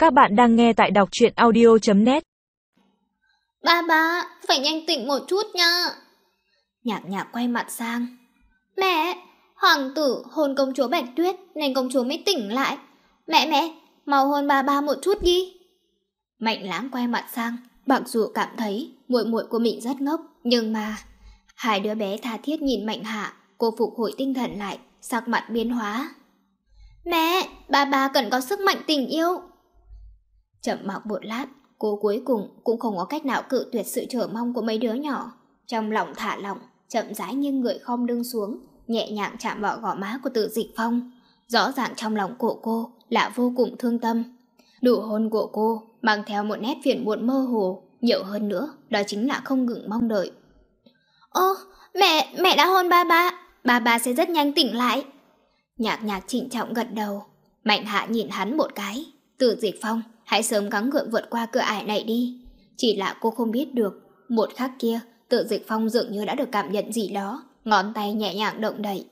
Các bạn đang nghe tại đọc truyện audio.net. Ba, phải nhanh tỉnh một chút nha. Nhạc Nhạc quay mặt sang. Mẹ, hoàng tử hôn công chúa Bạch Tuyết nên công chúa mới tỉnh lại. Mẹ, mau hôn ba một chút đi. Mạnh Lãng quay mặt sang, mặc dù cảm thấy muội muội của mình rất ngốc, nhưng mà hai đứa bé tha thiết nhìn Mạnh Hạ, cô phục hồi tinh thần lại, sắc mặt biến hóa. Mẹ, ba cần có sức mạnh tình yêu. Chậm mặc một lát, cô cuối cùng cũng không có cách nào cự tuyệt sự chờ mong của mấy đứa nhỏ. Trong lòng thả lỏng, chậm rãi nghiêng người khom lưng xuống, nhẹ nhàng chạm vào gò má của Từ Dịch Phong. Rõ ràng trong lòng của cô là vô cùng thương tâm. Nụ hôn của cô mang theo một nét phiền muộn mơ hồ, nhiều hơn nữa đó chính là không ngừng mong đợi. Ô, mẹ đã hôn ba sẽ rất nhanh tỉnh lại. Nhạc Nhạc trịnh trọng gật đầu. Mạnh Hạ nhìn hắn một cái. Từ Dịch Phong, hãy sớm gắng gượng vượt qua cửa ải này đi. Chỉ là cô không biết được, một khắc kia Từ Dịch Phong dường như đã được cảm nhận gì đó, ngón tay nhẹ nhàng động đậy.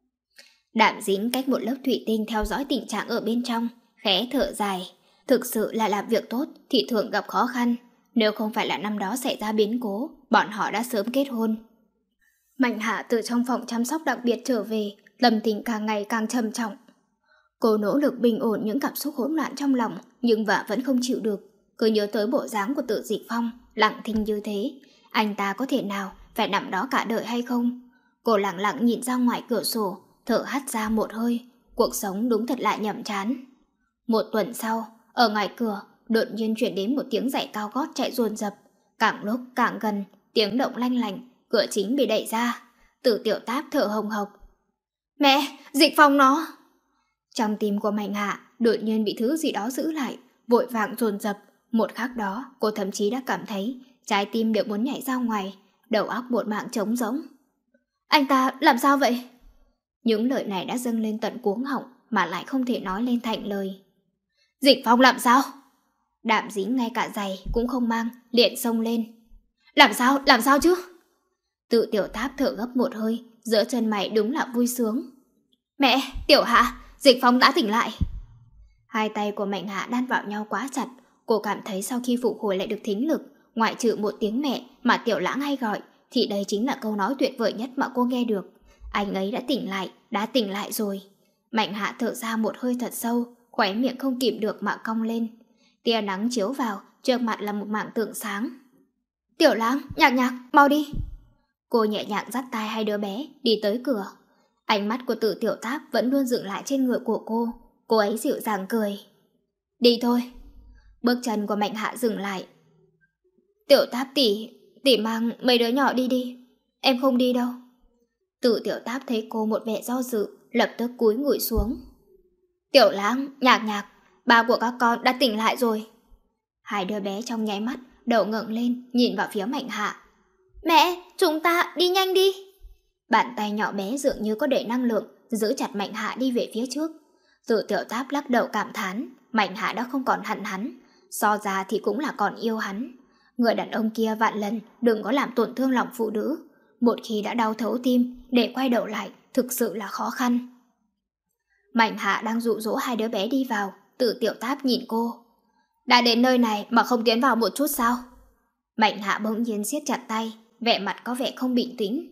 Đạm Dính cách một lớp thủy tinh theo dõi tình trạng ở bên trong, khẽ thở dài. Thực sự là làm việc tốt thì thường gặp khó khăn. Nếu không phải là năm đó xảy ra biến cố, bọn họ đã sớm kết hôn. Mạnh Hạ từ trong phòng chăm sóc đặc biệt trở về, tâm tình càng ngày càng trầm trọng. Cô nỗ lực bình ổn những cảm xúc hỗn loạn trong lòng, nhưng vẫn không chịu được. Cứ nhớ tới bộ dáng của Từ Dịch Phong, lặng thinh như thế. Anh ta có thể nào phải nằm đó cả đời hay không? Cô lặng lặng nhìn ra ngoài cửa sổ, thở hắt ra một hơi. Cuộc sống đúng thật là nhàm chán. Một tuần sau, ở ngoài cửa, đột nhiên chuyển đến một tiếng giày cao gót chạy dồn dập. Càng lúc càng gần, tiếng động lanh lành, cửa chính bị đẩy ra. Từ Tiểu Táp thở hồng hộc. Mẹ, Dịch Phong nó... Trong tim của Mạnh Hạ đột nhiên bị thứ gì đó giữ lại, vội vàng dồn dập. Một khắc đó, cô thậm chí đã cảm thấy trái tim đều muốn nhảy ra ngoài, đầu óc một mảng trống rỗng. Anh ta làm sao vậy? Những lời này đã dâng lên tận cuống họng mà lại không thể nói lên thành lời. Dịch Phong làm sao? Đạm Dính ngay cả giày cũng không mang, liền xông lên. Làm sao chứ? Tự Tiểu Táp thở gấp một hơi, giữa chân mày đúng là vui sướng. Mẹ, Tiểu Hạ, Dịch Phong đã tỉnh lại. Hai tay của Mạnh Hạ đan vào nhau quá chặt. Cô cảm thấy sau khi phục hồi lại được thính lực, ngoại trừ một tiếng mẹ mà Tiểu Lãng hay gọi, thì đây chính là câu nói tuyệt vời nhất mà cô nghe được. Anh ấy đã tỉnh lại rồi. Mạnh Hạ thở ra một hơi thật sâu, khóe miệng không kìm được mà cong lên. Tia nắng chiếu vào, trước mặt là một mảng tượng sáng. Tiểu Lãng, Nhạc, mau đi. Cô nhẹ nhàng dắt tay hai đứa bé đi tới cửa. Ánh mắt của Từ Tiểu Táp vẫn luôn dừng lại trên người của cô. Cô ấy dịu dàng cười. Đi thôi. Bước chân của Mạnh Hạ dừng lại. Tiểu Táp tỷ mang mấy đứa nhỏ đi. Em không đi đâu. Từ Tiểu Táp thấy cô một vẻ do dự, lập tức cúi ngồi xuống. Tiểu Lãng, Nhạc, ba của các con đã tỉnh lại rồi. Hai đứa bé trong nháy mắt đầu ngẩng lên nhìn vào phía Mạnh Hạ. Mẹ, chúng ta đi nhanh đi. Bàn tay nhỏ bé dường như có đầy năng lượng, giữ chặt Mạnh Hạ đi về phía trước. Từ Tiểu Táp lắc đầu cảm thán, Mạnh Hạ đã không còn hận hắn, so ra thì cũng là còn yêu hắn. Người đàn ông kia vạn lần đừng có làm tổn thương lòng phụ nữ. Một khi đã đau thấu tim, để quay đầu lại thực sự là khó khăn. Mạnh Hạ đang dụ dỗ hai đứa bé đi vào. Từ Tiểu Táp nhìn cô. Đã đến nơi này mà không tiến vào một chút sao? Mạnh Hạ bỗng nhiên siết chặt tay, vẻ mặt có vẻ không bình tĩnh.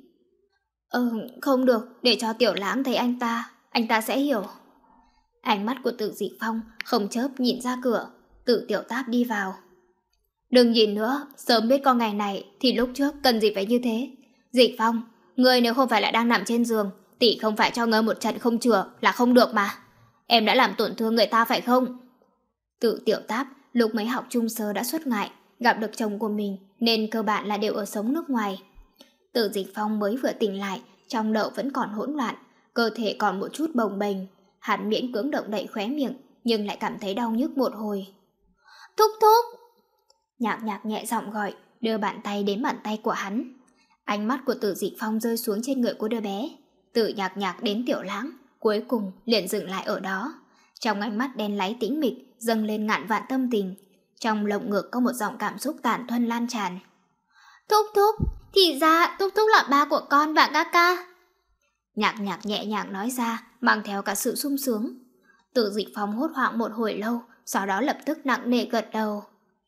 Không được, để cho Tiểu Lãng thấy anh ta sẽ hiểu. Ánh mắt của Từ Dịch Phong không chớp nhìn ra cửa. Từ Tiểu Táp đi vào. Đừng nhìn nữa, sớm biết con ngày này thì lúc trước cần gì phải như thế. Dịch Phong, ngươi nếu không phải là đang nằm trên giường, tỷ không phải cho ngươi một trận không chữa là không được mà. Em đã làm tổn thương người ta phải không? Từ Tiểu Táp lúc mới học trung sơ đã xuất ngoại, gặp được chồng của mình nên cơ bản là đều ở sống nước ngoài. Từ Dịch Phong mới vừa tỉnh lại, trong đầu vẫn còn hỗn loạn, cơ thể còn một chút bồng bềnh. Hắn miễn cưỡng động đậy khóe miệng, nhưng lại cảm thấy đau nhức một hồi. Thúc. Nhạc nhẹ giọng gọi, đưa bàn tay đến bàn tay của hắn. Ánh mắt của Từ Dịch Phong rơi xuống trên người của đứa bé. Từ Nhạc đến Tiểu Lãng, cuối cùng liền dừng lại ở đó. Trong ánh mắt đen láy tĩnh mịch dâng lên ngàn vạn tâm tình. Trong lồng ngực có một dòng cảm xúc tàn thuần lan tràn. Thúc, thì ra Thúc là ba của con và ca. Nhạc nhẹ nhàng nói ra, mang theo cả sự sung sướng. Từ Dịch Phong hốt hoảng một hồi lâu, sau đó lập tức nặng nề gật đầu.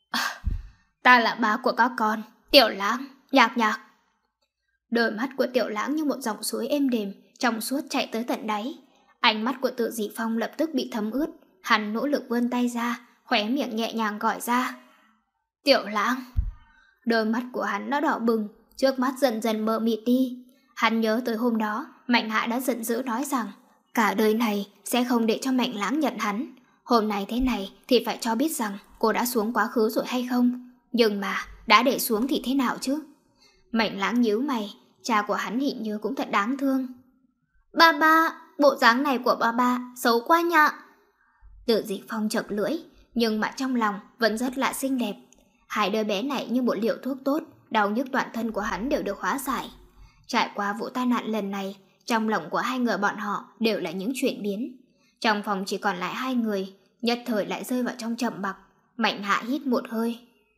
Ta là ba của các con, Tiểu Lãng, Nhạc Nhạc. Đôi mắt của Tiểu Lãng như một dòng suối êm đềm, trong suốt chạy tới tận đáy. Ánh mắt của Tự Dị Phong lập tức bị thấm ướt, hắn nỗ lực vươn tay ra, khóe miệng nhẹ nhàng gọi ra. Tiểu Lãng. Đôi mắt của hắn nó đỏ bừng, trước mắt dần dần mờ mịt đi. Hắn nhớ tới hôm đó, Mạnh Hạ đã giận dữ nói rằng cả đời này sẽ không để cho Mạnh Lãng nhận hắn. Hôm nay thế này thì phải cho biết rằng cô đã xuống quá khứ rồi hay không. Nhưng mà đã để xuống thì thế nào chứ? Mạnh Lãng nhíu mày, cha của hắn hình như cũng thật đáng thương. Ba, bộ dáng này của ba xấu quá nhạ. Tự Dịch Phong chật lưỡi, nhưng mà trong lòng vẫn rất là xinh đẹp. Hai đứa bé này như một liều thuốc tốt, đau nhức toàn thân của hắn đều được hóa giải. Trải qua vụ tai nạn lần này, trong lòng của hai người bọn họ đều là những chuyển biến. Trong phòng chỉ còn lại hai người, nhất thời lại rơi vào trong trầm mặc. Mạnh Hạ hít một hơi.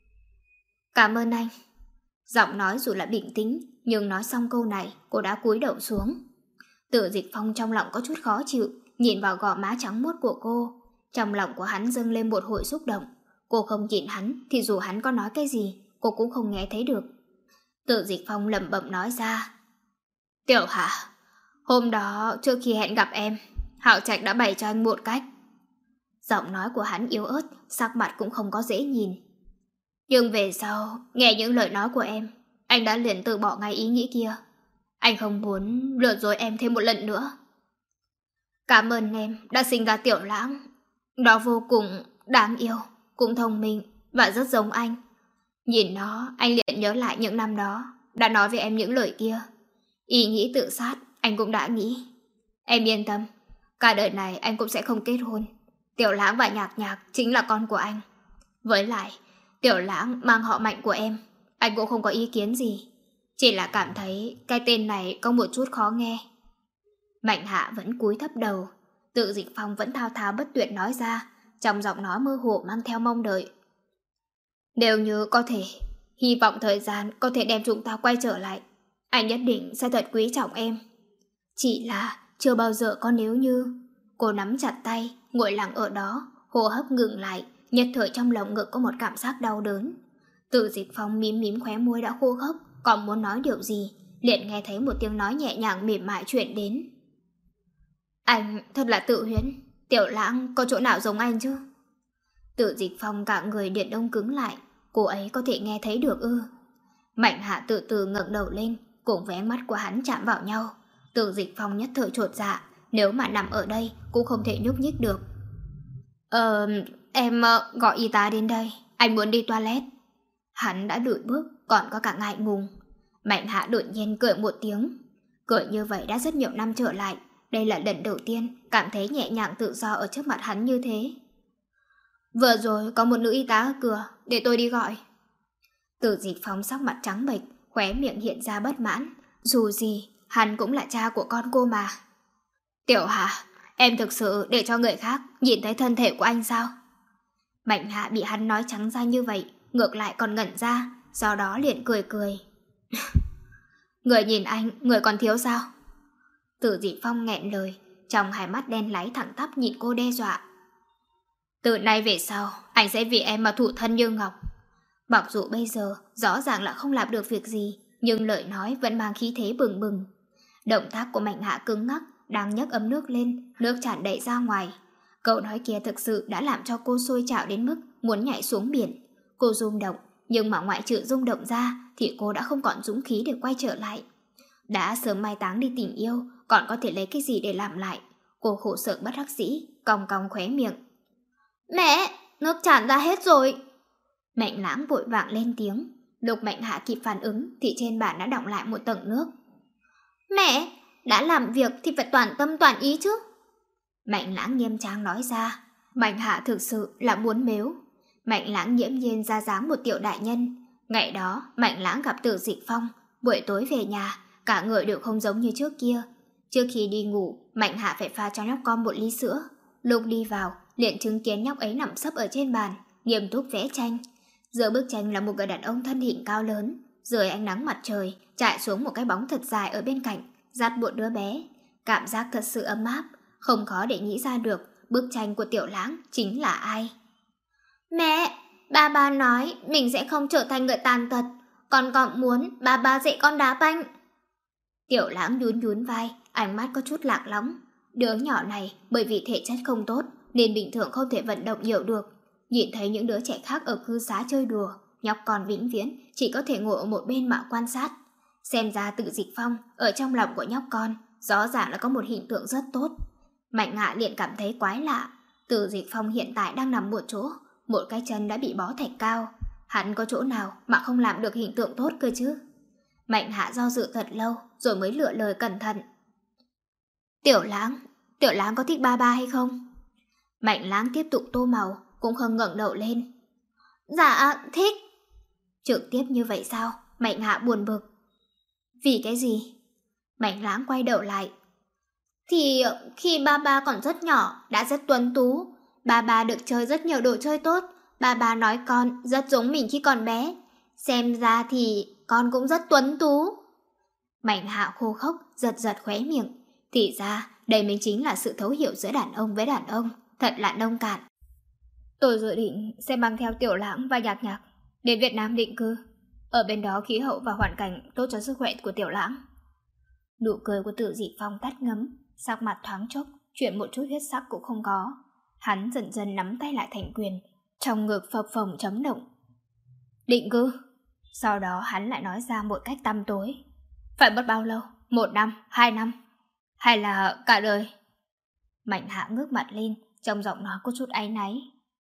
Cảm ơn anh. Giọng nói dù là bình tĩnh, nhưng nói xong câu này, cô đã cúi đầu xuống. Tự Dịch Phong trong lòng có chút khó chịu, nhìn vào gò má trắng muốt của cô. Trong lòng của hắn dâng lên một hồi xúc động. Cô không nhìn hắn thì dù hắn có nói cái gì, cô cũng không nghe thấy được. Tự Dịch Phong lẩm bẩm nói ra. Tiểu Hạ, hôm đó trước khi hẹn gặp em, Hạo Trạch đã bày cho anh một cách. Giọng nói của hắn yếu ớt, sắc mặt cũng không có dễ nhìn. Nhưng về sau, nghe những lời nói của em, anh đã liền từ bỏ ngay ý nghĩ kia. Anh không muốn lừa dối em thêm một lần nữa. Cảm ơn em đã sinh ra Tiểu Lãng. Nó vô cùng đáng yêu, cũng thông minh và rất giống anh. Nhìn nó, anh liền nhớ lại những năm đó đã nói với em những lời kia. Ý nghĩ tự sát, anh cũng đã nghĩ. Em yên tâm, cả đời này anh cũng sẽ không kết hôn. Tiểu Lãng và Nhạc Nhạc chính là con của anh. Với lại, Tiểu Lãng mang họ Mạnh của em, anh cũng không có ý kiến gì. Chỉ là cảm thấy cái tên này có một chút khó nghe. Mạnh Hạ vẫn cúi thấp đầu. Tự Dịch Phong vẫn thao thao bất tuyệt nói ra, trong giọng nói mơ hồ mang theo mong đợi. Nếu như có thể, hy vọng thời gian có thể đem chúng ta quay trở lại. Anh nhất định sẽ thật quý trọng em. Chỉ là chưa bao giờ có nếu như. Cô nắm chặt tay, ngồi lặng ở đó, hô hấp ngừng lại, nhất thời trong lòng ngực có một cảm giác đau đớn. Tự Dịch Phong mím mím khóe môi đã khô khốc, còn muốn nói điều gì, liền nghe thấy một tiếng nói nhẹ nhàng mềm mại truyền đến. Anh thật là tự huyễn, Tiểu Lãng có chỗ nào giống anh chứ? Tự Dịch Phong cả người điện đông cứng lại, cô ấy có thể nghe thấy được ư? Mạnh Hạ từ từ ngẩng đầu lên, cùng với ánh mắt của hắn chạm vào nhau. Tự Dịch Phong nhất thời chột dạ, nếu mà nằm ở đây cũng không thể nhúc nhích được. Em gọi y tá đến đây, anh muốn đi toilet. Hắn đã lùi bước, còn có cả ngại ngùng. Mạnh Hạ đột nhiên cười một tiếng. Cười như vậy đã rất nhiều năm trở lại, đây là lần đầu tiên cảm thấy nhẹ nhàng tự do ở trước mặt hắn như thế. Vừa rồi có một nữ y tá ở cửa, để tôi đi gọi. Tự Dịch Phong sắc mặt trắng bệch, khóe miệng hiện ra bất mãn. Dù gì, hắn cũng là cha của con cô mà. Tiểu Hạ, em thực sự để cho người khác nhìn thấy thân thể của anh sao? Mạnh Hạ bị hắn nói trắng ra như vậy, ngược lại còn ngẩn ra, sau đó liền cười cười. Người nhìn anh, người còn thiếu sao? Tự Dị Phong nghẹn lời, trong hai mắt đen láy thẳng tắp nhìn cô đe dọa. Từ nay về sau, anh sẽ vì em mà thủ thân như ngọc. Mặc dù bây giờ rõ ràng là không làm được việc gì, nhưng lời nói vẫn mang khí thế bừng bừng. Động tác của Mạnh Hạ cứng ngắc, đang nhấc ấm nước lên, nước tràn đầy ra ngoài. Câu nói kia thực sự đã làm cho cô sôi trào đến mức muốn nhảy xuống biển. Cô rung động, nhưng mà ngoại trừ rung động ra thì cô đã không còn dũng khí để quay trở lại. Đã sớm mai táng đi tình yêu, còn có thể lấy cái gì để làm lại? Cô khổ sở bất đắc dĩ, cong cong khóe miệng. Mẹ, nước tràn ra hết rồi. Mạnh Lãng vội vàng lên tiếng. Lúc Mạnh Hạ kịp phản ứng thì trên bàn đã đọng lại một tầng nước. Mẹ, đã làm việc thì phải toàn tâm toàn ý chứ. Mạnh Lãng nghiêm trang nói ra. Mạnh Hạ thực sự là muốn mếu. Mạnh Lãng nghiễm nhiên ra dáng một tiểu đại nhân. Ngày đó Mạnh Lãng gặp Tự Dịch Phong. Buổi tối về nhà, cả người đều không giống như trước kia. Trước khi đi ngủ, Mạnh Hạ phải pha cho nhóc con một ly sữa. Lúc đi vào, liền chứng kiến nhóc ấy nằm sấp ở trên bàn, nghiêm túc vẽ tranh. Giữa bức tranh là một người đàn ông thân hình cao lớn, dưới ánh nắng mặt trời trải xuống một cái bóng thật dài ở bên cạnh, dắt một đứa bé. Cảm giác thật sự ấm áp, không khó để nghĩ ra được bức tranh của Tiểu Lãng chính là ai. Mẹ, ba nói mình sẽ không trở thành người tàn tật, con còn muốn ba dạy con đá banh. Tiểu Lãng nhún vai, ánh mắt có chút lạc lõng. Đứa nhỏ này bởi vì thể chất không tốt nên bình thường không thể vận động nhiều được. Nhìn thấy những đứa trẻ khác ở cư xá chơi đùa, nhóc con vĩnh viễn chỉ có thể ngồi ở một bên mà quan sát. Xem ra Tự Dịch Phong ở trong lòng của nhóc con rõ ràng là có một hình tượng rất tốt. Mạnh Hạ liền cảm thấy quái lạ. Tự Dịch Phong hiện tại đang nằm một chỗ, một cái chân đã bị bó thạch cao. Hắn có chỗ nào mà không làm được hình tượng tốt cơ chứ? Mạnh Hạ do dự thật lâu rồi mới lựa lời cẩn thận. Tiểu Lãng có thích ba hay không? Mạnh Lãng tiếp tục tô màu, cũng không ngẩng đầu lên. Dạ, thích. Trực tiếp như vậy sao? Mạnh Hạ buồn bực. Vì cái gì? Mạnh Lãng quay đầu lại. Thì khi ba còn rất nhỏ, đã rất tuấn tú. Ba được chơi rất nhiều đồ chơi tốt. Ba nói con rất giống mình khi còn bé. Xem ra thì con cũng rất tuấn tú. Mạnh Hạ khô khốc, giật khóe miệng. Thì ra, đây mới chính là sự thấu hiểu giữa đàn ông với đàn ông. Thật là nông cạn. Tôi dự định sẽ mang theo Tiểu Lãng và Nhạc đến Việt Nam định cư. Ở bên đó khí hậu và hoàn cảnh tốt cho sức khỏe của Tiểu Lãng. Nụ cười của Tự Dịch Phong tắt ngấm, sắc mặt thoáng chốc, chuyển một chút huyết sắc cũng không có. Hắn dần dần nắm tay lại thành quyền, trong ngực phập phồng chấm động. Định cư? Sau đó hắn lại nói ra một cách tăm tối. Phải mất bao lâu? 1 năm, 2 năm? Hay là cả đời? Mạnh Hạ ngước mặt lên, trong giọng nói có chút áy náy.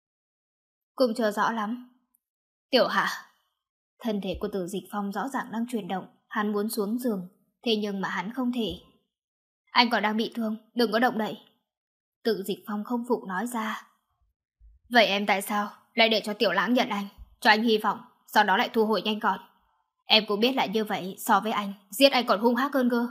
Cũng chưa rõ lắm. Tiểu Hạ. Thân thể của Tử Dịch Phong rõ ràng đang chuyển động, hắn muốn xuống giường, thế nhưng mà hắn không thể. Anh còn đang bị thương, đừng có động đậy. Tử Dịch Phong không phục nói ra. Vậy em tại sao lại để cho Tiểu Lãng nhận anh, cho anh hy vọng, sau đó lại thu hồi nhanh gọn? Em cũng biết là như vậy, so với anh, giết anh còn hung hăng hơn cơ.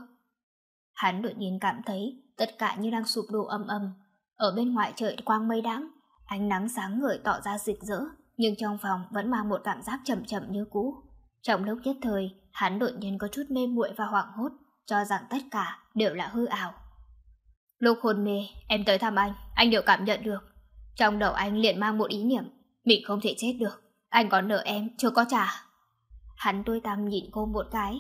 Hắn đột nhiên cảm thấy tất cả như đang sụp đổ âm âm. Ở bên ngoài trời quang mây đãng, ánh nắng sáng ngời tỏ ra rực rỡ, nhưng trong phòng vẫn mang một cảm giác chậm chậm như cũ. Trong lúc nhất thời, hắn đột nhiên có chút mê muội và hoảng hốt, cho rằng tất cả đều là hư ảo. Lúc hôn mê, em tới thăm anh đều cảm nhận được. Trong đầu anh liền mang một ý niệm, mình không thể chết được, anh còn nợ em chưa có trả. Hắn tối tăm nhìn cô một cái.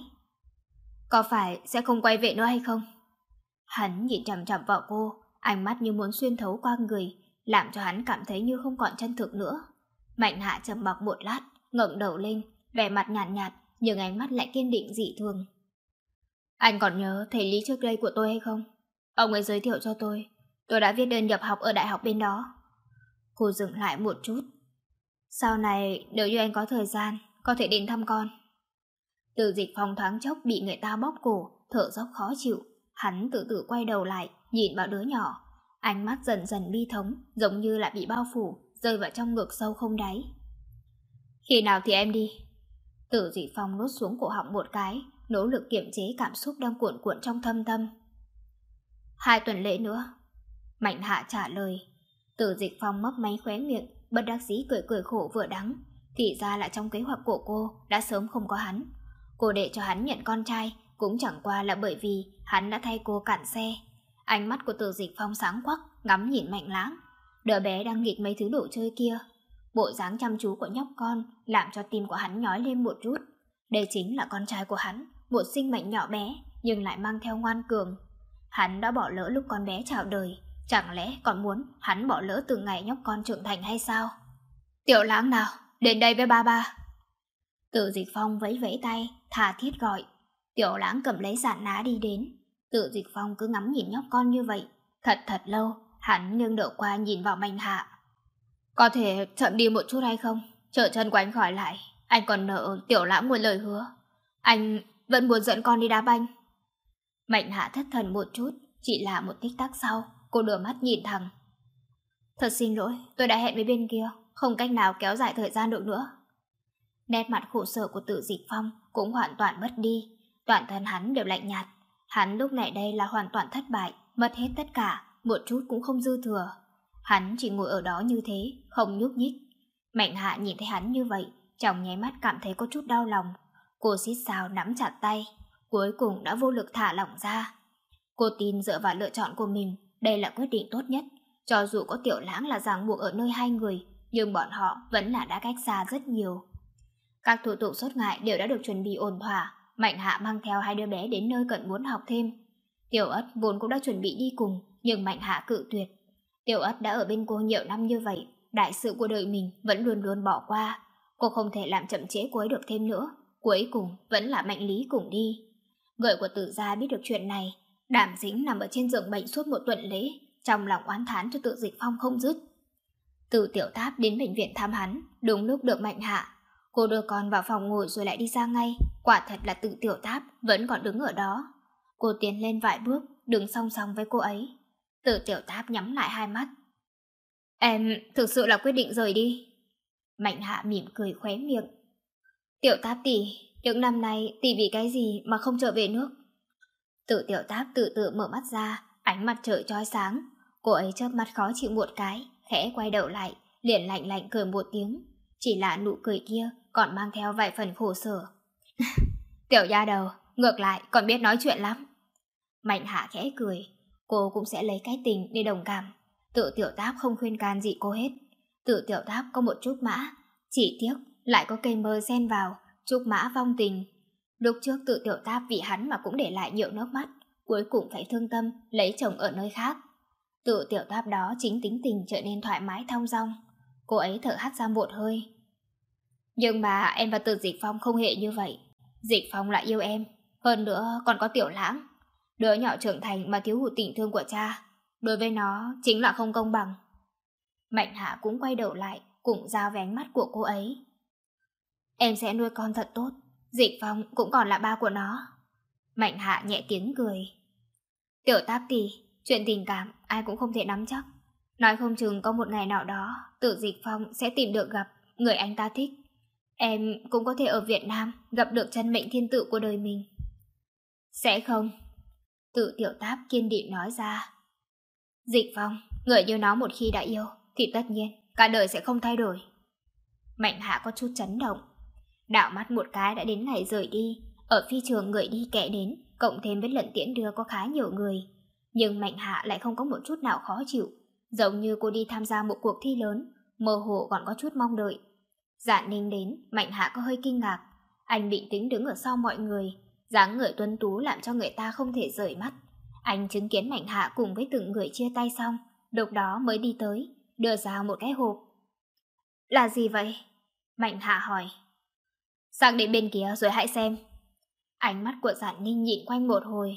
Có phải sẽ không quay về nữa hay không? Hắn nhìn chằm chằm vào cô, ánh mắt như muốn xuyên thấu qua người, làm cho hắn cảm thấy như không còn chân thực nữa. Mạnh Hạ trầm mặc một lát, ngẩng đầu lên, vẻ mặt nhạt, nhưng ánh mắt lại kiên định dị thường. Anh còn nhớ thầy Lý trước đây của tôi hay không? Ông ấy giới thiệu cho tôi đã viết đơn nhập học ở đại học bên đó. Cô dừng lại một chút. Sau này nếu như anh có thời gian, có thể đến thăm con. Từ Dịch Phong thoáng chốc bị người ta bóp cổ, thở dốc khó chịu. Hắn từ từ quay đầu lại, nhìn vào đứa nhỏ. Ánh mắt dần dần bi thống, giống như là bị bao phủ, rơi vào trong ngực sâu không đáy. Khi nào thì em đi? Tử Dịch Phong nuốt xuống cổ họng một cái, nỗ lực kiềm chế cảm xúc đang cuộn cuộn trong thâm tâm. 2 tuần lễ nữa. Mạnh Hạ trả lời. Tử Dịch Phong mấp máy khóe miệng, bất đắc dĩ cười khổ vừa đắng. Thì ra là trong kế hoạch của cô đã sớm không có hắn. Cô để cho hắn nhận con trai cũng chẳng qua là bởi vì hắn đã thay cô cản xe. Ánh mắt của Tử Dịch Phong sáng quắc, ngắm nhìn Mạnh Lãng. Đứa bé đang nghịch mấy thứ đồ chơi kia. Bộ dáng chăm chú của nhóc con làm cho tim của hắn nhói lên một chút. Đây chính là con trai của hắn, một sinh mệnh nhỏ bé nhưng lại mang theo ngoan cường. Hắn đã bỏ lỡ lúc con bé chào đời, chẳng lẽ còn muốn hắn bỏ lỡ từng ngày nhóc con trưởng thành hay sao? Tiểu Lãng nào, đến đây với ba. Tử Dịch Phong vẫy vẫy tay, tha thiết gọi. Tiểu Lãng cầm lấy sạn ná đi đến. Tử Dịch Phong cứ ngắm nhìn nhóc con như vậy, thật lâu. Hắn nghiêng đầu qua nhìn vào Mạnh Hạ. Có thể chậm đi một chút hay không? Chờ chân của anh khỏi lại, anh còn nợ Tiểu Lãng một lời hứa. Anh vẫn muốn dẫn con đi đá banh. Mạnh Hạ thất thần một chút, chỉ là một tích tắc sau, cô đưa mắt nhìn thẳng. Thật xin lỗi, tôi đã hẹn với bên kia, không cách nào kéo dài thời gian được nữa. Nét mặt khổ sở của Tử Dịch Phong cũng hoàn toàn mất đi, toàn thân hắn đều lạnh nhạt. Hắn lúc này đây là hoàn toàn thất bại, mất hết tất cả, một chút cũng không dư thừa. Hắn chỉ ngồi ở đó như thế, không nhúc nhích. Mạnh Hạ nhìn thấy hắn như vậy, trong nháy mắt cảm thấy có chút đau lòng. Cô xít xao nắm chặt tay, cuối cùng đã vô lực thả lỏng ra. Cô tin dựa vào lựa chọn của mình, đây là quyết định tốt nhất. Cho dù có Tiểu Lãng là ràng buộc ở nơi hai người, nhưng bọn họ vẫn là đã cách xa rất nhiều. Các thủ tục xuất ngoại đều đã được chuẩn bị ổn thỏa. Mạnh Hạ mang theo 2 đứa bé đến nơi cận muốn học thêm. Tiểu Ất vốn cũng đã chuẩn bị đi cùng, nhưng Mạnh Hạ cự tuyệt. Tiểu Ất đã ở bên cô nhiều năm như vậy, đại sự của đời mình vẫn luôn luôn bỏ qua. Cô không thể làm chậm trễ cô ấy được thêm nữa. Cuối cùng vẫn là Mạnh Lý cùng đi. Người của Tử gia biết được chuyện này, Đàm Dĩnh nằm ở trên giường bệnh suốt 1 tuần lễ, trong lòng oán thán cho Tự Dịch Phong không dứt. Từ Tiểu Tháp đến bệnh viện thăm hắn, đúng lúc được Mạnh Hạ. Cô đưa con vào phòng ngồi rồi lại đi ra ngay. Quả thật là Từ Tiểu Tháp vẫn còn đứng ở đó. Cô tiến lên vài bước, đứng song song với cô ấy. Từ Tiểu Tháp nhắm lại 2 mắt. Em thực sự là quyết định rời đi. Mạnh Hạ mỉm cười khóe miệng. Tiểu Tháp tỷ, những năm nay tỷ vì cái gì mà không trở về nước? Từ Tiểu Tháp từ từ mở mắt ra, ánh mặt trời chói sáng. Cô ấy chớp mắt khó chịu một cái, khẽ quay đầu lại, liền lạnh lạnh cười một tiếng. Chỉ là nụ cười kia còn mang theo vài phần khổ sở. Tiểu nha đầu, ngược lại còn biết nói chuyện lắm. Mạnh Hạ khẽ cười, cô cũng sẽ lấy cái tình để đồng cảm. Tự Tiểu Tháp không khuyên can gì cô hết. Tự Tiểu Tháp có một trúc mã, chỉ tiếc lại có cây mơ xen vào, trúc mã vong tình. Lúc trước Tự Tiểu Tháp vì hắn mà cũng để lại nhiều nước mắt, cuối cùng phải thương tâm lấy chồng ở nơi khác. Tự Tiểu Tháp đó chính tính tình trở nên thoải mái thong dong. Cô ấy thở hắt ra một hơi. Nhưng mà em và Từ Dịch Phong không hề như vậy. Dịch Phong lại yêu em, hơn nữa còn có Tiểu Lãng. Đứa nhỏ trưởng thành mà thiếu hụt tình thương của cha, đối với nó chính là không công bằng. Mạnh Hạ cũng quay đầu lại, cùng giao về ánh mắt của cô ấy. Em sẽ nuôi con thật tốt, Dịch Phong cũng còn là ba của nó. Mạnh Hạ nhẹ tiếng cười. Tiểu Tháp tỷ, chuyện tình cảm ai cũng không thể nắm chắc. Nói không chừng có một ngày nào đó Tử Dịch Phong sẽ tìm được gặp người anh ta thích. Em cũng có thể ở Việt Nam gặp được chân mệnh thiên tử của đời mình. Sẽ không. Tự Tiểu Tháp kiên định nói ra. Dịch Phong, người như nó một khi đã yêu thì tất nhiên cả đời sẽ không thay đổi. Mạnh Hạ có chút chấn động. Đảo mắt một cái đã đến ngày rời đi. Ở phi trường người đi kẻ đến, cộng thêm với lần tiễn đưa có khá nhiều người. Nhưng Mạnh Hạ lại không có một chút nào khó chịu, giống như cô đi tham gia một cuộc thi lớn, mơ hồ còn có chút mong đợi. Dạ Ninh đến, Mạnh Hạ có hơi kinh ngạc. Anh bình tĩnh đứng ở sau mọi người, dáng người tuấn tú làm cho người ta không thể rời mắt. Anh chứng kiến Mạnh Hạ cùng với từng người chia tay xong, lúc đó mới đi tới, đưa ra một cái hộp. Là gì vậy? Mạnh Hạ hỏi. Sang đến bên kia rồi hãy xem. Ánh mắt của Dạ Ninh nhìn quanh một hồi.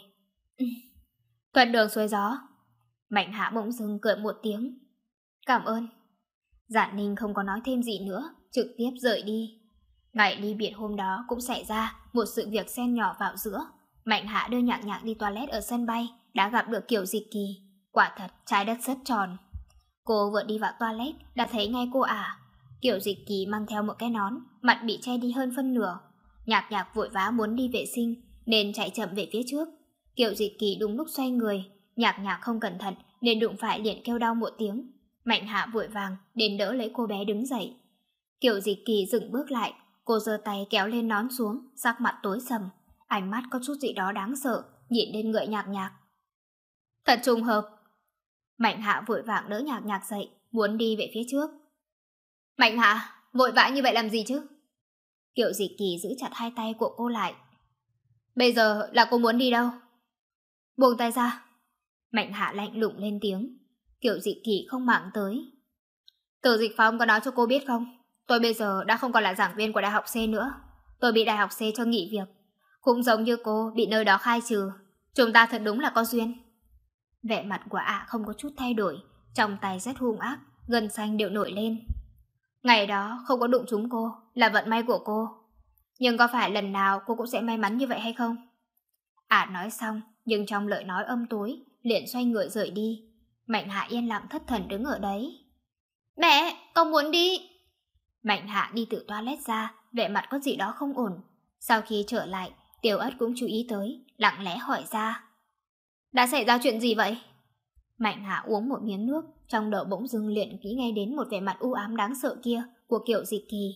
Thuận đường xuôi gió. Mạnh Hạ bỗng dưng cười một tiếng. Cảm ơn. Dạ Ninh không có nói thêm gì nữa, trực tiếp rời đi. Ngày ly biệt hôm đó cũng xảy ra một sự việc xen nhỏ vào giữa. Mạnh Hạ đưa Nhạc Nhạc đi toilet ở sân bay, đã gặp được Kiều Dịch Kỳ. Quả thật trái đất rất tròn. Cô vừa đi vào toilet đã thấy ngay cô ả. Kiều Dịch Kỳ mang theo một cái nón, mặt bị che đi hơn phân nửa. Nhạc Nhạc vội vã muốn đi vệ sinh nên chạy chậm về phía trước. Kiều Dịch Kỳ đúng lúc xoay người, Nhạc Nhạc không cẩn thận nên đụng phải liền kêu đau một tiếng. Mạnh Hạ vội vàng đến đỡ lấy cô bé đứng dậy. Kiều Dịch Kỳ dừng bước lại, cô giơ tay kéo lên nón xuống, sắc mặt tối sầm, ánh mắt có chút gì đó đáng sợ, nhìn lên người Nhạc Nhạc. Thật trùng hợp. Mạnh Hạ vội vàng đỡ Nhạc Nhạc dậy, muốn đi về phía trước. Mạnh Hạ, vội vã như vậy làm gì chứ? Kiều Dịch Kỳ giữ chặt hai tay của cô lại. Bây giờ là cô muốn đi đâu? Buông tay ra. Mạnh Hạ lạnh lùng lên tiếng. Kiều Dịch Kỳ không màng tới. Từ Dịch Phong có nói cho cô biết không? Tôi bây giờ đã không còn là giảng viên của Đại học C nữa. Tôi bị Đại học C cho nghỉ việc. Cũng giống như cô bị nơi đó khai trừ. Chúng ta thật đúng là có duyên. Vẻ mặt của ả không có chút thay đổi, trong tay rất hung ác, gân xanh đều nổi lên. Ngày đó không có đụng trúng cô là vận may của cô. Nhưng có phải lần nào cô cũng sẽ may mắn như vậy hay không? Ả nói xong, nhưng trong lời nói âm tối, liền xoay người rời đi. Mạnh Hạ yên lặng thất thần đứng ở đấy. Mẹ, con muốn đi. Mạnh Hạ đi từ toilet ra, vẻ mặt có gì đó không ổn. Sau khi trở lại, Tiểu Ất cũng chú ý tới, lặng lẽ hỏi ra. Đã xảy ra chuyện gì vậy? Mạnh Hạ uống một miếng nước, trong đầu bỗng dưng liền nghĩ ngay đến một vẻ mặt u ám đáng sợ kia của Kiều Dịch Kỳ.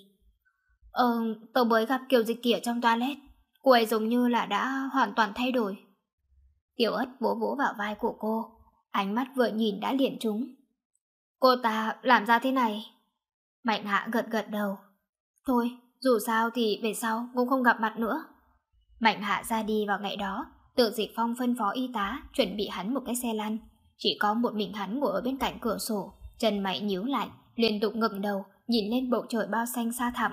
Tôi mới gặp Kiều Dịch Kỳ ở trong toilet. Cô ấy giống như là đã hoàn toàn thay đổi. Tiểu Ất vỗ vỗ vào vai của cô, ánh mắt vừa nhìn đã liền trúng. Cô ta làm ra thế này. Mạnh Hạ gật đầu. Thôi, dù sao thì về sau cũng không gặp mặt nữa. Mạnh Hạ ra đi vào ngày đó, Tự Dịch Phong phân phó y tá chuẩn bị hắn một cái xe lăn. Chỉ có một mình hắn ngồi ở bên cạnh cửa sổ, chân mày nhíu lại, liên tục ngẩng đầu nhìn lên bầu trời bao xanh xa thẳm.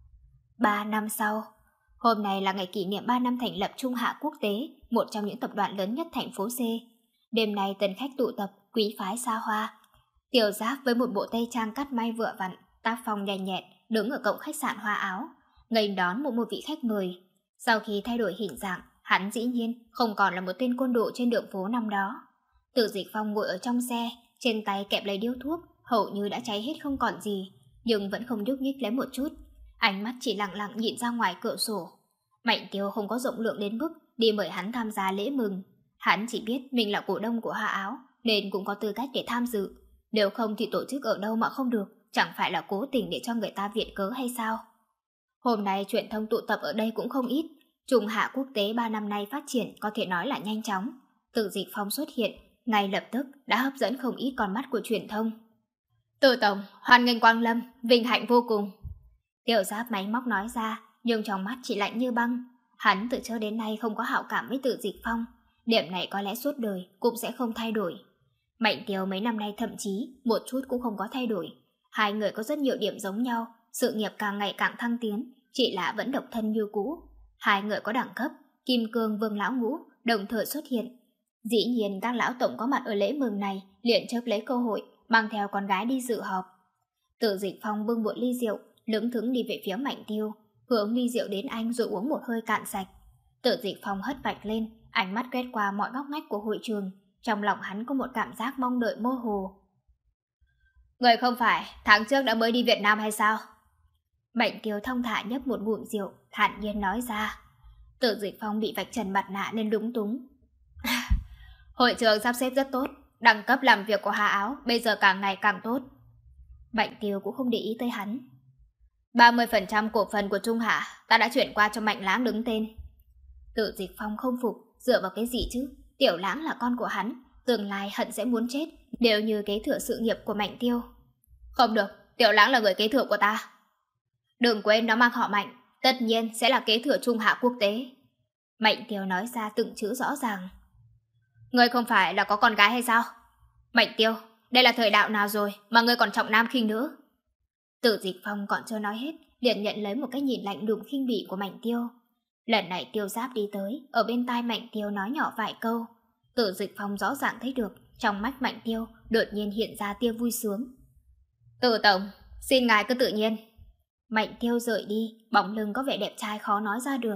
3 năm sau, hôm nay là ngày kỷ niệm 3 năm thành lập Trung Hạ Quốc tế, một trong những tập đoàn lớn nhất thành phố C. Đêm nay tân khách tụ tập, quý phái xa hoa. Tiểu Giáp với một bộ tây trang cắt may vừa vặn, tác phong nhanh nhẹn, đứng ở cổng khách sạn Hoa Áo, nghênh đón một vị khách mời. Sau khi thay đổi hình dạng, hắn dĩ nhiên không còn là một tên côn đồ trên đường phố năm đó. Tự Dịch Phong ngồi ở trong xe, trên tay kẹp lấy điếu thuốc, hầu như đã cháy hết không còn gì, nhưng vẫn không nhúc nhích lấy một chút. Ánh mắt chỉ lặng lặng nhìn ra ngoài cửa sổ. Mạnh Tiêu không có rộng lượng đến mức đi mời hắn tham gia lễ mừng. Hắn chỉ biết mình là cổ đông của Hoa Áo nên cũng có tư cách để tham dự. Nếu không thì tổ chức ở đâu mà không được, chẳng phải là cố tình để cho người ta viện cớ hay sao? Hôm nay truyền thông tụ tập ở đây cũng không ít. Trung Hạ Quốc tế 3 năm nay phát triển có thể nói là nhanh chóng. Tự Dịch Phong xuất hiện, ngay lập tức đã hấp dẫn không ít con mắt của truyền thông. Từ tổng, hoan nghênh quang lâm, vinh hạnh vô cùng. Tiểu Giáp máy móc nói ra, nhưng trong mắt chỉ lạnh như băng. Hắn từ trước đến nay không có hảo cảm với Tự Dịch Phong. Điểm này có lẽ suốt đời cũng sẽ không thay đổi. Mạnh Tiêu mấy năm nay thậm chí một chút cũng không có thay đổi. Hai người có rất nhiều điểm giống nhau, sự nghiệp càng ngày càng thăng tiến, chỉ là vẫn độc thân như cũ. Hai người có đẳng cấp, Kim Cương Vương lão ngũ đồng thời xuất hiện. Dĩ nhiên các lão tổng có mặt ở lễ mừng này liền chớp lấy cơ hội mang theo con gái đi dự họp. Tự Dịch Phong bưng một ly rượu, lững thững đi về phía Mạnh Tiêu, hướng ly rượu đến anh rồi uống một hơi cạn sạch. Tự Dịch Phong hất bạch lên, ánh mắt quét qua mọi ngóc ngách của hội trường, trong lòng hắn có một cảm giác mong đợi mơ hồ. Người không phải tháng trước đã mới đi Việt Nam hay sao? Mạnh Tiêu thong thả nhấp một ngụm rượu, thản nhiên nói ra. Tự Dịch Phong bị vạch trần mặt nạ nên lúng túng. Hội trường sắp xếp rất tốt, đẳng cấp làm việc của Hà Áo bây giờ càng ngày càng tốt. Mạnh Tiêu cũng không để ý tới hắn. 30% cổ phần của Trung Hạ ta đã chuyển qua cho Mạnh Lãng đứng tên. Tự Dịch Phong không phục, dựa vào cái gì chứ? Tiểu Lãng là con của hắn, tương lai hận sẽ muốn chết nếu như kế thừa sự nghiệp của Mạnh Tiêu. Không được, Tiểu Lãng là người kế thừa của ta. Đừng quên nó mang họ Mạnh, tất nhiên sẽ là kế thừa Trung Hạ Quốc tế. Mạnh Tiêu nói ra từng chữ rõ ràng. Ngươi không phải là có con gái hay sao? Mạnh Tiêu, đây là thời đạo nào rồi mà ngươi còn trọng nam khinh nữ? Tự Dịch Phong còn chưa nói hết, liền nhận lấy một cái nhìn lạnh lùng khinh bỉ của Mạnh Tiêu. Lần này Tiêu Giáp đi tới, ở bên tai Mạnh Tiêu nói nhỏ vài câu. Tự Dịch Phong rõ ràng thấy được, trong mắt Mạnh Tiêu đột nhiên hiện ra tia vui sướng. Tự tổng, xin ngài cứ tự nhiên. Mạnh Tiêu rời đi, bóng lưng có vẻ đẹp trai khó nói ra được.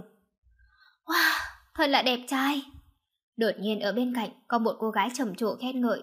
Wow, thật là đẹp trai. Đột nhiên ở bên cạnh có một cô gái trầm trồ khen ngợi.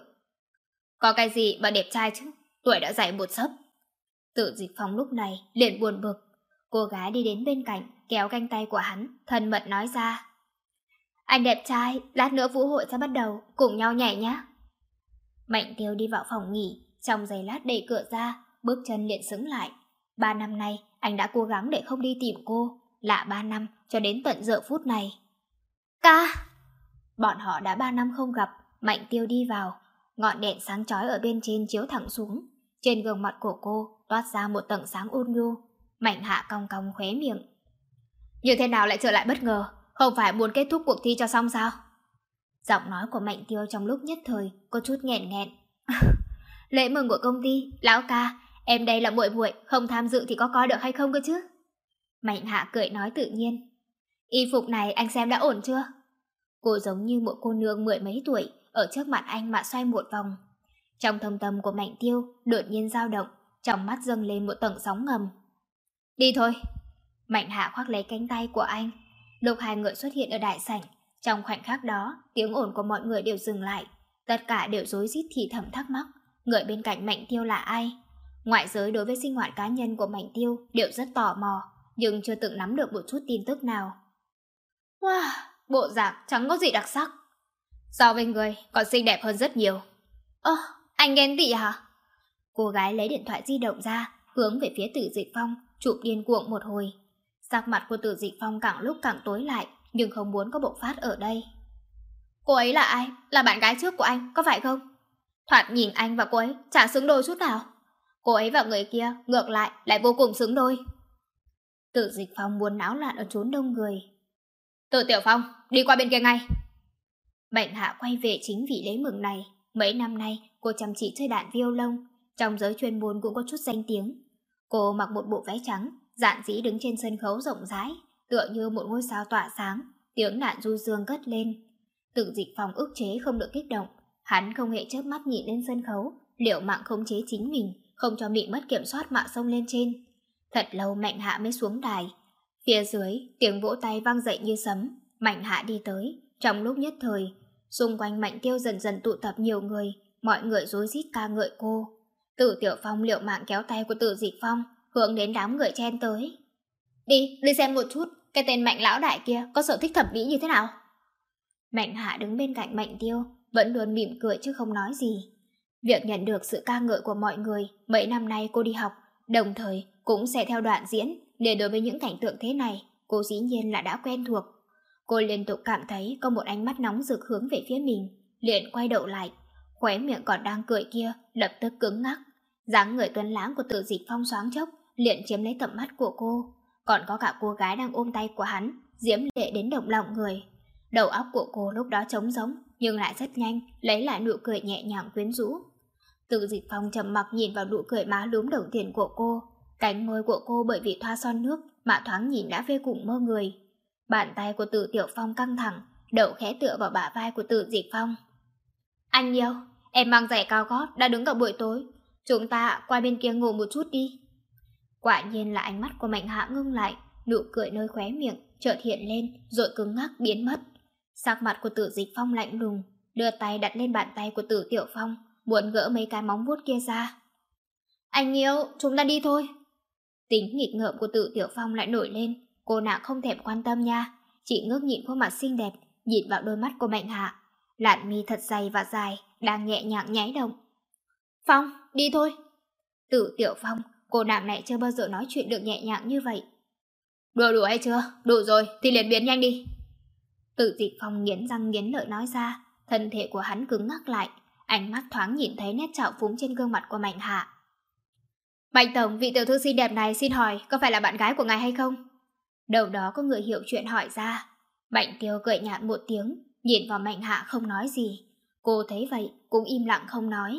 Có cái gì mà đẹp trai chứ, tuổi đã dày một xấp. Tự Dịch Phong lúc này liền buồn bực. Cô gái đi đến bên cạnh, kéo cánh tay của hắn, thân mật nói ra. Anh đẹp trai, lát nữa vũ hội sẽ bắt đầu, cùng nhau nhảy nhá. Mạnh Tiêu đi vào phòng nghỉ, trong giây lát đẩy cửa ra, bước chân liền sững lại. 3 năm nay, anh đã cố gắng để không đi tìm cô, lạ 3 năm cho đến tận giờ phút này. Ca! Bọn họ đã 3 năm không gặp, Mạnh Tiêu đi vào, ngọn đèn sáng chói ở bên trên chiếu thẳng xuống. Trên gương mặt của cô toát ra một tầng sáng ôn nhu. Mạnh Hạ cong cong khóe miệng. Như thế nào lại trở lại bất ngờ? Không phải muốn kết thúc cuộc thi cho xong sao? Giọng nói của Mạnh Tiêu trong lúc nhất thời có chút nghẹn nghẹn. Lễ mừng của công ty, lão ca, em đây là muội muội, không tham dự thì có coi được hay không cơ chứ? Mạnh Hạ cười nói tự nhiên. Y phục này anh xem đã ổn chưa? Cô giống như một cô nương 10 mấy tuổi ở trước mặt anh mà xoay một vòng. Trong thâm tâm của Mạnh Tiêu đột nhiên dao động, trong mắt dâng lên một tầng sóng ngầm. Đi thôi. Mạnh Hạ khoác lấy cánh tay của anh. Lúc hai người xuất hiện ở đại sảnh, trong khoảnh khắc đó tiếng ồn của mọi người đều dừng lại. Tất cả đều rối rít thì thầm thắc mắc người bên cạnh Mạnh Tiêu là ai. Ngoại giới đối với sinh hoạt cá nhân của Mạnh Tiêu đều rất tò mò, nhưng chưa từng nắm được một chút tin tức nào. Wow, bộ dạng chẳng có gì đặc sắc. So với người còn xinh đẹp hơn rất nhiều. Anh ghen tị hả? Cô gái lấy điện thoại di động ra, hướng về phía Tử Dịch Phong, chụp điên cuồng một hồi. Sắc mặt của Tử Dịch Phong càng lúc càng tối lại, nhưng không muốn có bộc phát ở đây. Cô ấy là ai? Là bạn gái trước của anh, có phải không? Thoạt nhìn anh và cô ấy chả xứng đôi chút nào. Cô ấy và người kia ngược lại vô cùng xứng đôi. Tử Dịch Phong muốn náo loạn ở chốn đông người. Từ Tiểu Phong, đi qua bên kia ngay. Mạnh Hạ quay về chính vì lễ mừng này. Mấy năm nay cô chăm chỉ chơi đàn violon, trong giới chuyên môn cũng có chút danh tiếng. Cô mặc một bộ váy trắng, dạn dĩ đứng trên sân khấu rộng rãi, tựa như một ngôi sao tỏa sáng, tiếng đàn du dương cất lên. Tử Dịch Phong ức chế không được kích động, hắn không hề chớp mắt nhìn lên sân khấu, liều mạng khống chế chính mình, không cho bị mất kiểm soát mà xông lên trên. Thật lâu Mạnh Hạ mới xuống đài. Phía dưới, tiếng vỗ tay vang dậy như sấm. Mạnh Hạ đi tới, trong lúc nhất thời, xung quanh Mạnh Tiêu dần dần tụ tập nhiều người, mọi người rối rít ca ngợi cô. Tử Tiểu Phong liều mạng kéo tay của Tử Dịch Phong, hướng đến đám người chen tới. Đi xem một chút, cái tên Mạnh lão đại kia có sở thích thẩm mỹ như thế nào? Mạnh Hạ đứng bên cạnh Mạnh Tiêu, vẫn luôn mỉm cười chứ không nói gì. Việc nhận được sự ca ngợi của mọi người, mấy năm nay cô đi học, đồng thời cũng sẽ theo đoạn diễn, để đối với những cảnh tượng thế này, cô dĩ nhiên là đã quen thuộc. Cô liên tục cảm thấy có một ánh mắt nóng rực hướng về phía mình, liền quay đầu lại, khóe miệng còn đang cười kia lập tức cứng ngắc. Dáng người tuấn lãng của Tử Dịch Phong thoáng chốc liền chiếm lấy tầm mắt của cô, còn có cả cô gái đang ôm tay của hắn, diễm lệ đến động lòng người. Đầu óc của cô lúc đó trống rỗng, nhưng lại rất nhanh lấy lại nụ cười nhẹ nhàng quyến rũ. Tử Dịch Phong trầm mặc nhìn vào nụ cười má lúm đầu tiên của cô, cánh môi của cô bởi vì thoa son nước mà thoáng nhìn đã vô cùng mơ người. Bàn tay của Tử Tiểu Phong căng thẳng, đầu khẽ tựa vào bả vai của Tử Dịch Phong. Anh yêu, em mang giày cao gót đã đứng cả buổi tối, chúng ta qua bên kia ngồi một chút đi. Quả nhiên là ánh mắt của Mạnh Hạ ngưng lại, nụ cười nơi khóe miệng chợt hiện lên rồi cứng ngắc biến mất. Sắc mặt của Tử Dịch Phong lạnh lùng, đưa tay đặt lên bàn tay của Tử Tiểu Phong, muốn gỡ mấy cái móng vuốt kia ra. Anh yêu, chúng ta đi thôi. Tính nghịch ngợm của Tử Tiểu Phong lại nổi lên, cô nàng không thèm quan tâm nha, chỉ ngước nhìn khuôn mặt xinh đẹp, nhìn vào đôi mắt của Mạnh Hạ, làn mi thật dày và dài đang nhẹ nhàng nháy động. Phong, đi thôi. Tử Tiểu Phong, cô nàng này chưa bao giờ nói chuyện được nhẹ nhàng như vậy. Đủ hay chưa? Đủ rồi thì liền biến nhanh đi. Tử Dịch Phong nghiến răng nghiến lợi nói ra, thân thể của hắn cứng ngắc lại, ánh mắt thoáng nhìn thấy nét trào phúng trên gương mặt của Mạnh Hạ. Mạnh tổng, vị tiểu thư xinh đẹp này xin hỏi có phải là bạn gái của ngài hay không? Đầu đó có người hiểu chuyện hỏi ra. Mạnh Tiêu cười nhạt một tiếng, nhìn vào Mạnh Hạ không nói gì. Cô thấy vậy cũng im lặng không nói.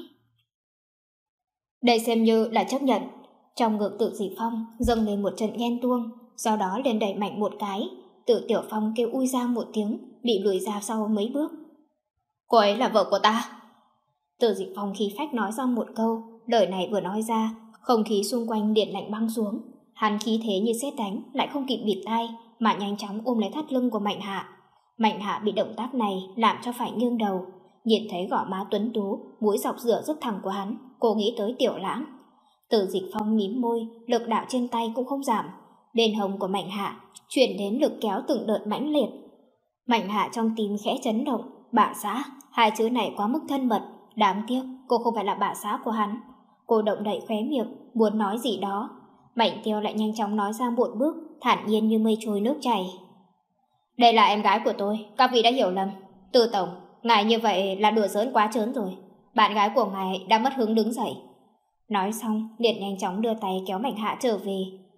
Đây xem như là chấp nhận. Trong ngực Tử Dịch Phong dâng lên một trận ghen tuông, sau đó liền đẩy mạnh một cái. Tử Tiểu Phong kêu ui ra một tiếng, bị lùi ra sau mấy bước. Cô ấy là vợ của ta. Tử Dịch Phong khí phách nói ra một câu, lời này vừa nói ra, không khí xung quanh điện lạnh băng xuống. Hắn khí thế như sét đánh, lại không kịp bịt tai, mà nhanh chóng ôm lấy thắt lưng của Mạnh Hạ. Mạnh Hạ bị động tác này làm cho phải nghiêng đầu, nhìn thấy gò má tuấn tú, mũi dọc rửa rất thẳng của hắn, cô nghĩ tới Tiểu Lãng. Tử Dịch Phong mím môi, lực đạo trên tay cũng không giảm. Bên hông của Mạnh Hạ chuyển đến lực kéo từng đợt mãnh liệt. Mạnh Hạ trong tim khẽ chấn động, bà xã, hai chữ này quá mức thân mật, đáng tiếc cô không phải là bà xã của hắn. Cô động đậy khóe miệng, muốn nói gì đó. Mạnh Tiêu lại nhanh chóng nói ra một bước, thản nhiên như mây trôi nước chảy. Đây là em gái của tôi, các vị đã hiểu lầm. Từ tổng, ngài như vậy là đùa giỡn quá trớn rồi. Bạn gái của ngài đã mất hứng đứng dậy. Nói xong, liền nhanh chóng đưa tay kéo Mạnh Hạ trở về.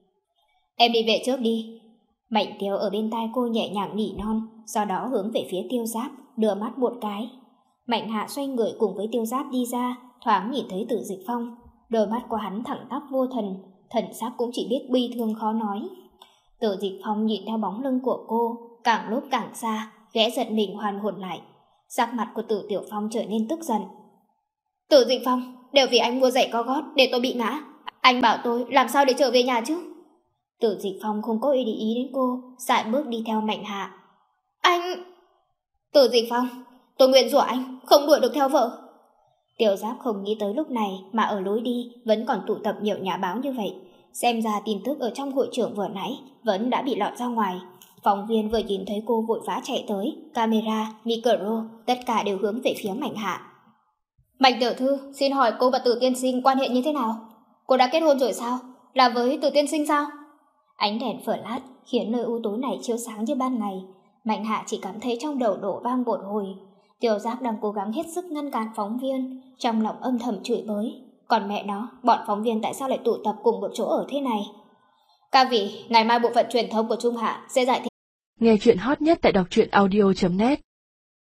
Em đi về trước đi. Mạnh Tiêu ở bên tai cô nhẹ nhàng nỉ non, sau đó hướng về phía Tiêu Giáp, đưa mắt một cái. Mạnh Hạ xoay người cùng với Tiêu Giáp đi ra, thoáng nhìn thấy Tử Dịch Phong. Đôi mắt của hắn thẳng tắp vô thần, thần sắc cũng chỉ biết bi thương khó nói. Tử Dịch Phong nhìn theo bóng lưng của cô, càng lúc càng xa, ghé giận mình hoàn hồn lại. Sắc mặt của Tử Tiểu Phong trở nên tức giận. Tử Dịch Phong, đều vì anh mua giày cao gót để tôi bị ngã. Anh bảo tôi làm sao để trở về nhà chứ? Tử Dịch Phong không có ý đến cô, sải bước đi theo Mạnh Hạ. Anh... Tử Dịch Phong, tôi nguyện rủa anh, không đuổi được theo vợ. Tiểu Giáp không nghĩ tới lúc này mà ở lối đi vẫn còn tụ tập nhiều nhà báo như vậy. Xem ra tin tức ở trong hội trưởng vừa nãy vẫn đã bị lọt ra ngoài. Phóng viên vừa nhìn thấy cô vội vã chạy tới, camera, micro, tất cả đều hướng về phía Mạnh Hạ. Mạnh tiểu thư, xin hỏi cô và Tử tiên sinh quan hệ như thế nào? Cô đã kết hôn rồi sao? Là với Tử tiên sinh sao? Ánh đèn flash khiến nơi u tối này chiếu sáng như ban ngày. Mạnh Hạ chỉ cảm thấy trong đầu đổ vang một hồi. Tiểu Giáp đang cố gắng hết sức ngăn cản phóng viên, trong lòng âm thầm chửi bới. Còn mẹ nó, bọn phóng viên tại sao lại tụ tập cùng một chỗ ở thế này? Các vị, ngày mai bộ phận truyền thông của Trung Hạ sẽ giải thích. Nghe chuyện hot nhất tại đọc truyện audio.net